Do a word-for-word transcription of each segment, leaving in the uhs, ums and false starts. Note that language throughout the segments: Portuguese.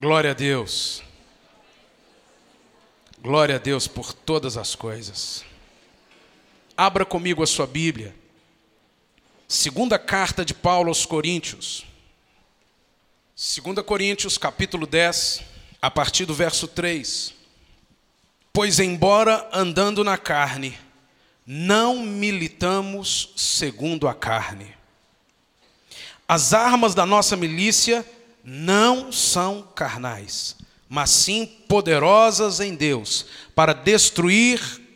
Glória a Deus. Glória a Deus por todas as coisas. Abra comigo a sua Bíblia. Segunda carta de Paulo aos Coríntios. Segunda Coríntios, capítulo dez, a partir do verso três. Pois embora andando na carne, não militamos segundo a carne. As armas da nossa milícia não são carnais, mas sim poderosas em Deus, para destruir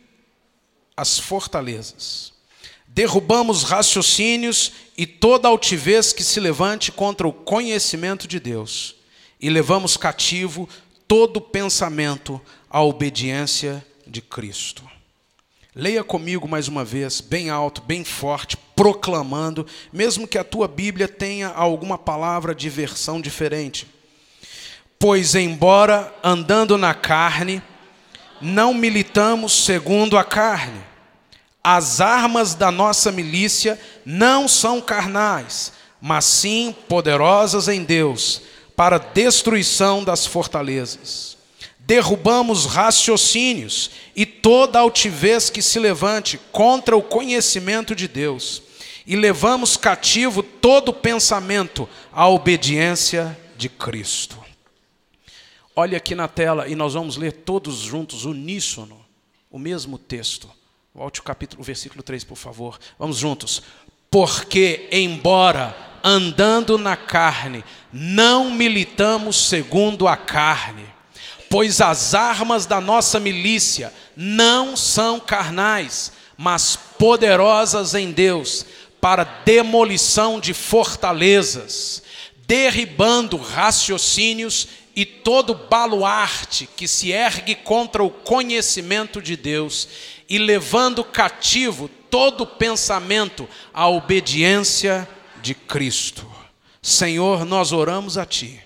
as fortalezas. Derrubamos raciocínios e toda altivez que se levante contra o conhecimento de Deus, e levamos cativo todo pensamento à obediência de Cristo. Leia comigo mais uma vez, bem alto, bem forte, proclamando, mesmo que a tua Bíblia tenha alguma palavra de versão diferente. Pois embora andando na carne, não militamos segundo a carne. As armas da nossa milícia não são carnais, mas sim poderosas em Deus, para a destruição das fortalezas. Derrubamos raciocínios e toda altivez que se levante contra o conhecimento de Deus, e levamos cativo todo pensamento à obediência de Cristo. Olhe aqui na tela e nós vamos ler todos juntos, uníssono, o mesmo texto. Volte o capítulo, o versículo três, por favor. Vamos juntos. Porque, embora andando na carne, não militamos segundo a carne, pois as armas da nossa milícia não são carnais, mas poderosas em Deus, para demolição de fortalezas, derribando raciocínios e todo baluarte que se ergue contra o conhecimento de Deus, e levando cativo todo pensamento à obediência de Cristo. Senhor, nós oramos a Ti,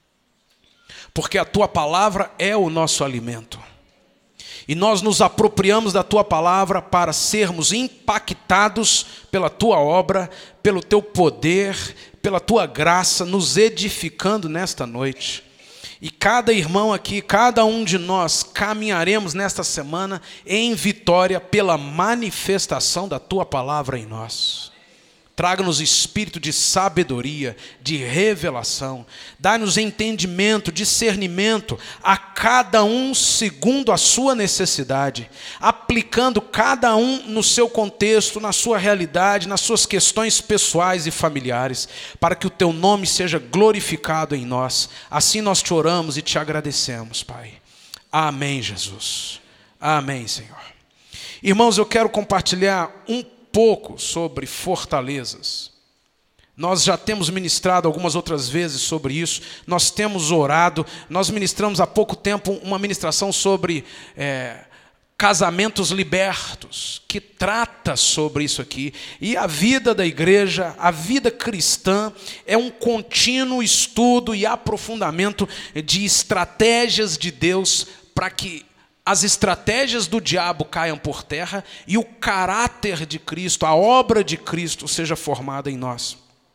porque a Tua palavra é o nosso alimento. E nós nos apropriamos da Tua palavra para sermos impactados pela Tua obra, pelo Teu poder, pela Tua graça, nos edificando nesta noite. E cada irmão aqui, cada um de nós, caminharemos nesta semana em vitória pela manifestação da Tua palavra em nós. Traga-nos espírito de sabedoria, de revelação. Dá-nos entendimento, discernimento a cada um segundo a sua necessidade, aplicando cada um no seu contexto, na sua realidade, nas suas questões pessoais e familiares, para que o Teu nome seja glorificado em nós. Assim nós te oramos e te agradecemos, Pai. Amém, Jesus. Amém, Senhor. Irmãos, eu quero compartilhar um pouco sobre fortalezas. Nós já temos ministrado algumas outras vezes sobre isso, nós temos orado, nós ministramos há pouco tempo uma ministração sobre é, casamentos libertos, que trata sobre isso aqui. E a vida da igreja, a vida cristã, é um contínuo estudo e aprofundamento de estratégias de Deus para que as estratégias do diabo caiam por terra e o caráter de Cristo, a obra de Cristo seja formada em nós.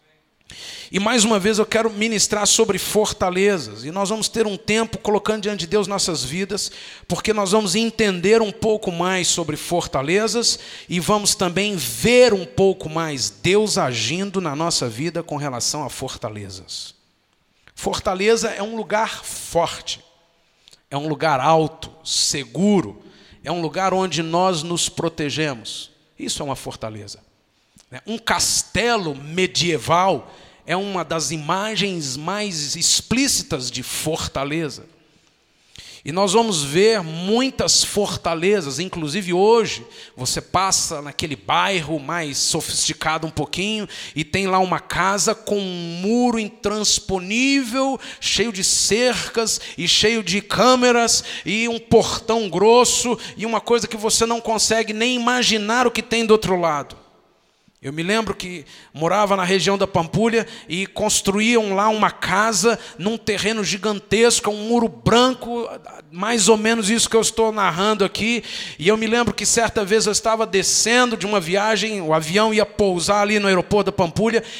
E mais uma vez eu quero ministrar sobre fortalezas. E nós vamos ter um tempo colocando diante de Deus nossas vidas, porque nós vamos entender um pouco mais sobre fortalezas e vamos também ver um pouco mais Deus agindo na nossa vida com relação a fortalezas. Fortaleza é um lugar forte. É um lugar alto, seguro, é um lugar onde nós nos protegemos. Isso é uma fortaleza. Um castelo medieval é uma das imagens mais explícitas de fortaleza. E nós vamos ver muitas fortalezas, inclusive hoje, você passa naquele bairro mais sofisticado um pouquinho, e tem lá uma casa com um muro intransponível, cheio de cercas, e cheio de câmeras, e um portão grosso, e uma coisa que você não consegue nem imaginar o que tem do outro lado. Eu me lembro que morava na região da Pampulha e construíam lá uma casa num terreno gigantesco, um muro branco, mais ou menos isso que eu estou narrando aqui. E eu me lembro que certa vez eu estava descendo de uma viagem, o avião ia pousar ali no aeroporto da Pampulha, e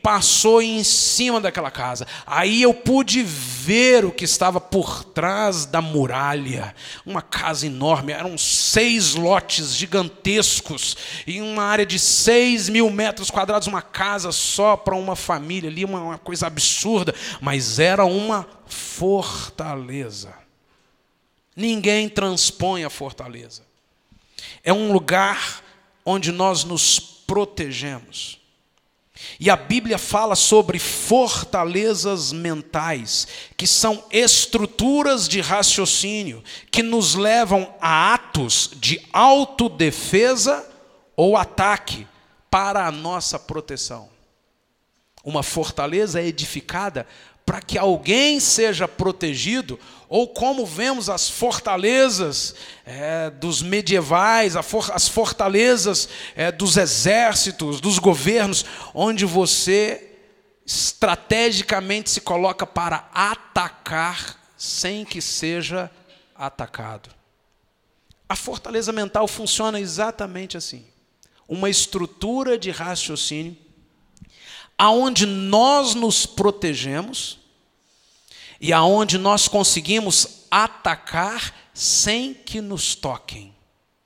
passou em cima daquela casa. Aí eu pude ver o que estava por trás da muralha. Uma casa enorme, eram seis lotes gigantescos, em uma área de seis mil metros quadrados, uma casa só para uma família ali, uma, uma coisa absurda, mas era uma fortaleza. Ninguém transpõe a fortaleza. É um lugar onde nós nos protegemos. E a Bíblia fala sobre fortalezas mentais, que são estruturas de raciocínio que nos levam a atos de autodefesa ou ataque para a nossa proteção. Uma fortaleza é edificada para que alguém seja protegido, ou como vemos as fortalezas é, dos medievais, as fortalezas é, dos exércitos, dos governos, onde você estrategicamente se coloca para atacar sem que seja atacado. A fortaleza mental funciona exatamente assim. Uma estrutura de raciocínio aonde nós nos protegemos e aonde nós conseguimos atacar sem que nos toquem.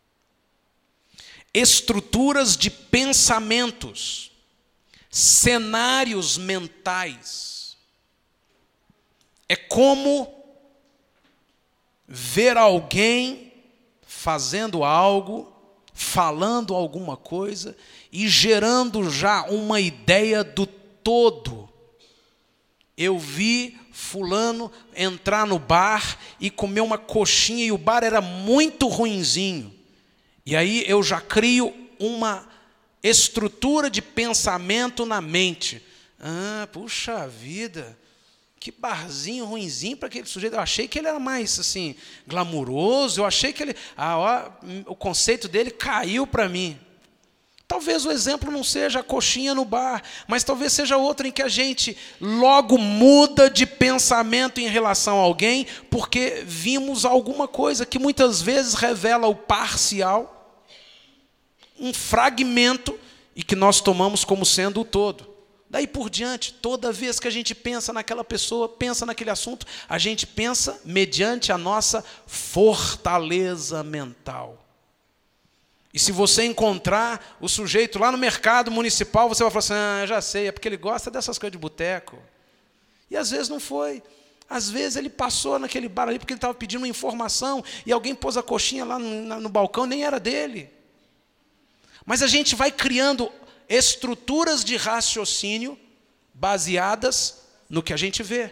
Estruturas de pensamentos, cenários mentais. É como ver alguém fazendo algo, falando alguma coisa e gerando já uma ideia do todo. Eu vi fulano entrar no bar e comer uma coxinha e o bar era muito ruinzinho. E aí eu já crio uma estrutura de pensamento na mente. Ah, puxa vida, que barzinho ruinzinho para aquele sujeito. Eu achei que ele era mais assim, glamuroso, eu achei que ele... Ah, ó, o conceito dele caiu para mim. Talvez o exemplo não seja a coxinha no bar, mas talvez seja outro em que a gente logo muda de pensamento em relação a alguém, porque vimos alguma coisa que muitas vezes revela o parcial, um fragmento, e que nós tomamos como sendo o todo. Daí por diante, toda vez que a gente pensa naquela pessoa, pensa naquele assunto, a gente pensa mediante a nossa fortaleza mental. E se você encontrar o sujeito lá no mercado municipal, você vai falar assim, ah, já sei, é porque ele gosta dessas coisas de boteco. E às vezes não foi. Às vezes ele passou naquele bar ali porque ele estava pedindo uma informação e alguém pôs a coxinha lá no, no balcão, nem era dele. Mas a gente vai criando estruturas de raciocínio baseadas no que a gente vê.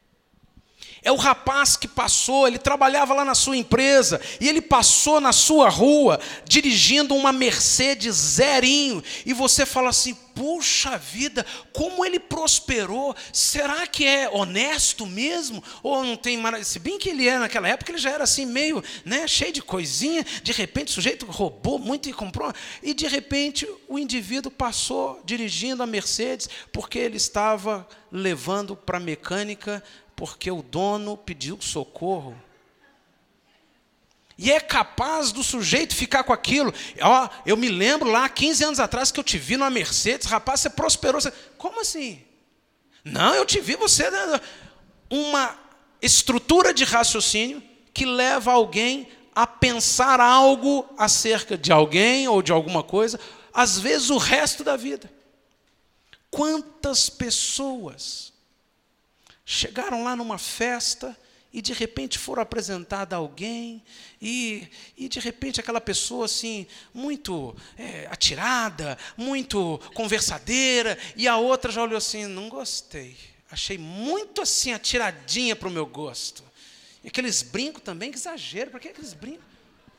É o rapaz que passou, ele trabalhava lá na sua empresa, e ele passou na sua rua, dirigindo uma Mercedes zerinho, e você fala assim, puxa vida, como ele prosperou, será que é honesto mesmo? Ou não tem maravilha? Se bem que ele é naquela época, ele já era assim meio, né, cheio de coisinha, de repente o sujeito roubou muito e comprou, e de repente o indivíduo passou dirigindo a Mercedes, porque ele estava levando para a mecânica, porque o dono pediu socorro. E é capaz do sujeito ficar com aquilo. Ó, eu me lembro lá, quinze anos atrás, que eu te vi numa Mercedes, rapaz, você prosperou. Você... Como assim? Não, eu te vi, você... Uma estrutura de raciocínio que leva alguém a pensar algo acerca de alguém ou de alguma coisa, às vezes o resto da vida. Quantas pessoas chegaram lá numa festa e de repente foram apresentadas a alguém e, e de repente aquela pessoa assim, muito é, atirada, muito conversadeira, e a outra já olhou assim, não gostei, achei muito assim atiradinha para o meu gosto. E aqueles brincos também, que exagero, para que aqueles brincos?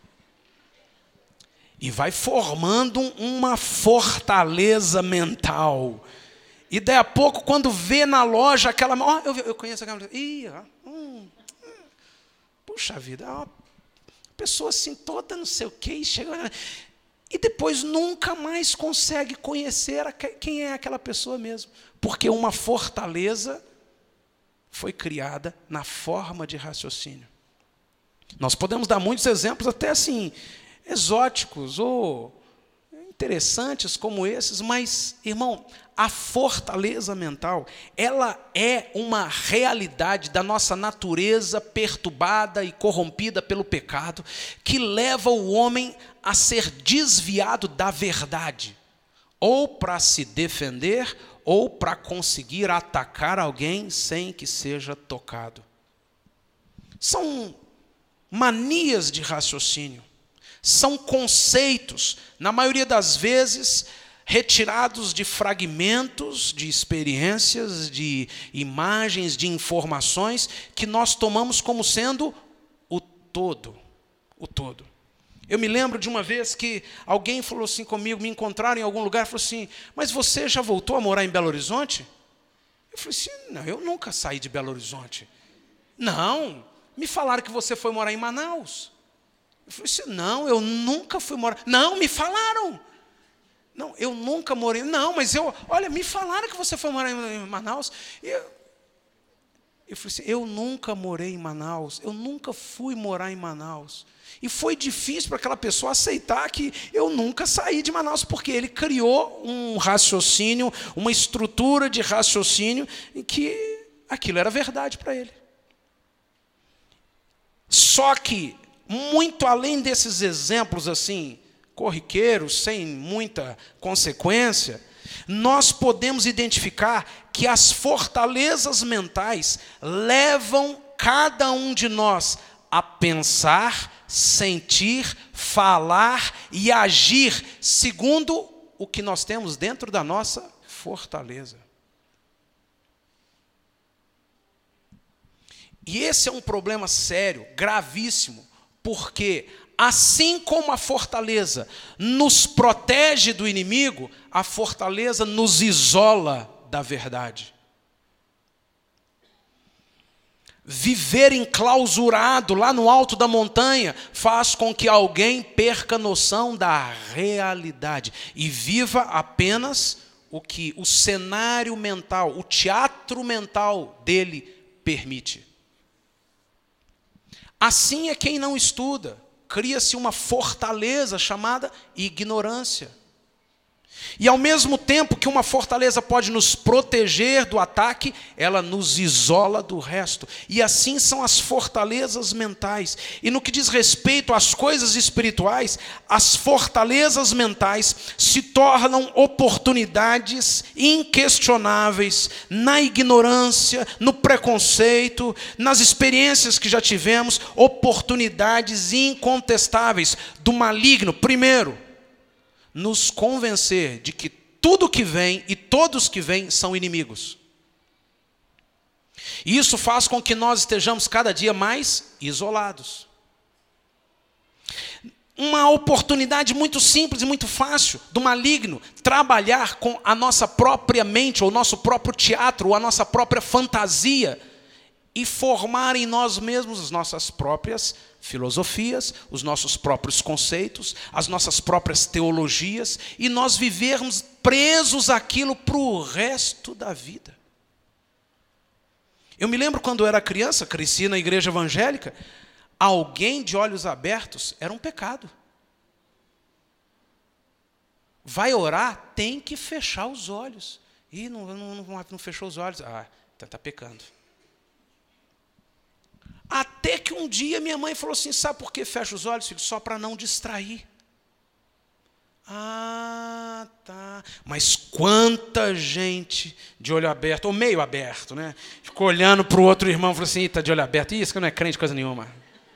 E vai formando uma fortaleza mental. E daí a pouco, quando vê na loja aquela... Oh, eu, eu conheço aquela... Ih, hum, hum, puxa vida, é uma pessoa assim toda não sei o quê, e chega... E depois nunca mais consegue conhecer a, quem é aquela pessoa mesmo. Porque uma fortaleza foi criada na forma de raciocínio. Nós podemos dar muitos exemplos até assim, exóticos ou interessantes como esses, mas, irmão, a fortaleza mental, ela é uma realidade da nossa natureza perturbada e corrompida pelo pecado, que leva o homem a ser desviado da verdade, ou para se defender, ou para conseguir atacar alguém sem que seja tocado. São manias de raciocínio, são conceitos, na maioria das vezes, retirados de fragmentos, de experiências, de imagens, de informações, que nós tomamos como sendo o todo, o todo. Eu me lembro de uma vez que alguém falou assim comigo, me encontraram em algum lugar, falou assim, mas você já voltou a morar em Belo Horizonte? Eu falei assim, não, eu nunca saí de Belo Horizonte. Não, me falaram que você foi morar em Manaus. Eu falei assim, não, eu nunca fui morar. Não, me falaram. Não, eu nunca morei. Não, mas eu, olha, me falaram que você foi morar em Manaus. Eu, eu falei assim, eu nunca morei em Manaus, eu nunca fui morar em Manaus. E foi difícil para aquela pessoa aceitar que eu nunca saí de Manaus, porque ele criou um raciocínio, uma estrutura de raciocínio em que aquilo era verdade para ele. Só que, muito além desses exemplos assim, corriqueiros, sem muita consequência, nós podemos identificar que as fortalezas mentais levam cada um de nós a pensar, sentir, falar e agir segundo o que nós temos dentro da nossa fortaleza. E esse é um problema sério, gravíssimo, porque assim como a fortaleza nos protege do inimigo, a fortaleza nos isola da verdade. Viver enclausurado lá no alto da montanha faz com que alguém perca noção da realidade e viva apenas o que o cenário mental, o teatro mental dele permite. Assim é quem não estuda. Cria-se uma fortaleza chamada ignorância. E ao mesmo tempo que uma fortaleza pode nos proteger do ataque, ela nos isola do resto. E assim são as fortalezas mentais. E no que diz respeito às coisas espirituais, as fortalezas mentais se tornam oportunidades inquestionáveis na ignorância, no preconceito, nas experiências que já tivemos, oportunidades incontestáveis do maligno, primeiro, nos convencer de que tudo que vem e todos que vêm são inimigos. E isso faz com que nós estejamos cada dia mais isolados. Uma oportunidade muito simples e muito fácil do maligno trabalhar com a nossa própria mente, ou o nosso próprio teatro, ou a nossa própria fantasia, e formar em nós mesmos as nossas próprias filosofias, os nossos próprios conceitos, as nossas próprias teologias, e nós vivermos presos àquilo para o resto da vida. Eu me lembro quando eu era criança, cresci na igreja evangélica, alguém de olhos abertos era um pecado. Vai orar, tem que fechar os olhos. Ih, não, não, não, não fechou os olhos. Ah, está tá pecando. Até que um dia minha mãe falou assim, sabe por que fecha os olhos, filho? Só para não distrair. Ah, tá. Mas quanta gente de olho aberto, ou meio aberto, né? Ficou olhando para o outro irmão e falou assim, está de olho aberto. Isso que não é crente coisa nenhuma.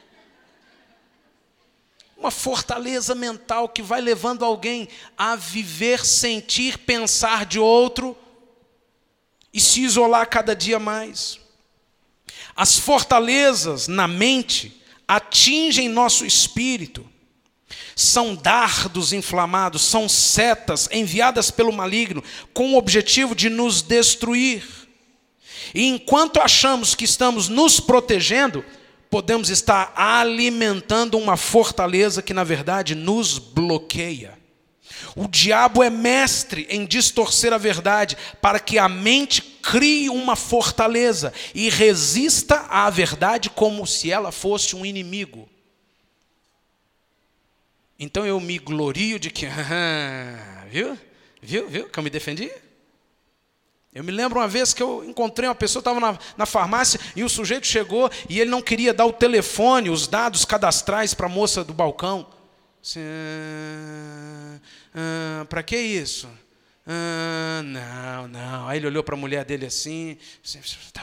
Uma fortaleza mental que vai levando alguém a viver, sentir, pensar de outro e se isolar cada dia mais. As fortalezas na mente atingem nosso espírito. São dardos inflamados, são setas enviadas pelo maligno com o objetivo de nos destruir. E enquanto achamos que estamos nos protegendo, podemos estar alimentando uma fortaleza que, na verdade, nos bloqueia. O diabo é mestre em distorcer a verdade para que a mente crie uma fortaleza e resista à verdade como se ela fosse um inimigo. Então eu me glorio de que, viu? Viu? Viu que eu me defendi? Eu me lembro uma vez que eu encontrei uma pessoa, estava na, na farmácia, e o sujeito chegou e ele não queria dar o telefone, os dados cadastrais para a moça do balcão. Assim, ah, ah, para que isso? Ah, não, não. Aí ele olhou para a mulher dele assim, assim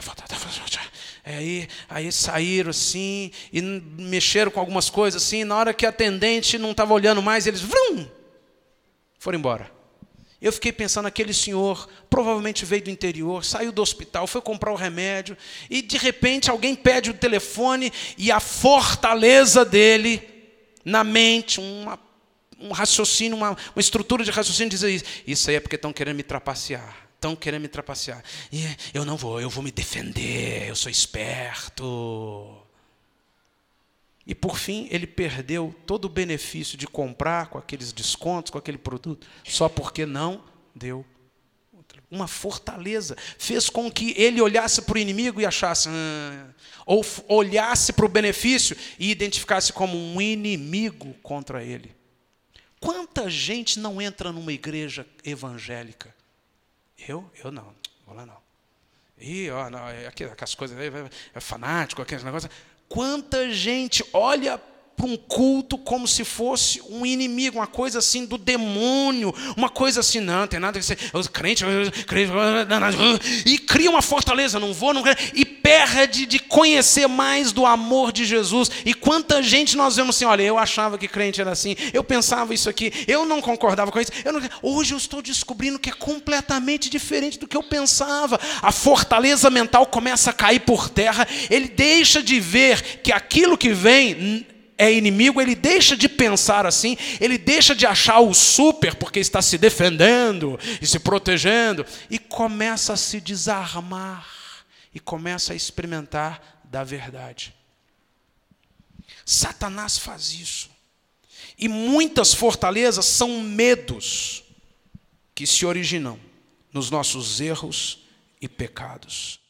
aí, aí saíram assim, e mexeram com algumas coisas assim, na hora que a atendente não estava olhando mais, eles vrum, foram embora. Eu fiquei pensando, aquele senhor provavelmente veio do interior, saiu do hospital, foi comprar o remédio, e de repente alguém pede o telefone, e a fortaleza dele, na mente, uma, um raciocínio, uma, uma estrutura de raciocínio, diz isso, isso aí é porque estão querendo me trapacear, estão querendo me trapacear. E eu não vou, eu vou me defender, eu sou esperto. E por fim, ele perdeu todo o benefício de comprar com aqueles descontos, com aquele produto, só porque não deu. Uma fortaleza fez com que ele olhasse para o inimigo e achasse, ah, ou olhasse para o benefício e identificasse como um inimigo contra ele. Quanta gente não entra numa igreja evangélica? Eu? Eu não, vou lá não. E, ó, não, aquelas coisas, é fanático, aqueles negócios. Quanta gente olha para um culto como se fosse um inimigo, uma coisa assim do demônio, uma coisa assim, não, tem nada que ser, os crentes, crente, e cria uma fortaleza, não vou, não quero, e perde de conhecer mais do amor de Jesus. E quanta gente nós vemos assim, olha, eu achava que crente era assim, eu pensava isso aqui, eu não concordava com isso, eu não, hoje eu estou descobrindo que é completamente diferente do que eu pensava. A fortaleza mental começa a cair por terra, ele deixa de ver que aquilo que vem é inimigo, ele deixa de pensar assim, ele deixa de achar o super porque está se defendendo e se protegendo, e começa a se desarmar e começa a experimentar da verdade. Satanás faz isso. E muitas fortalezas são medos que se originam nos nossos erros e pecados.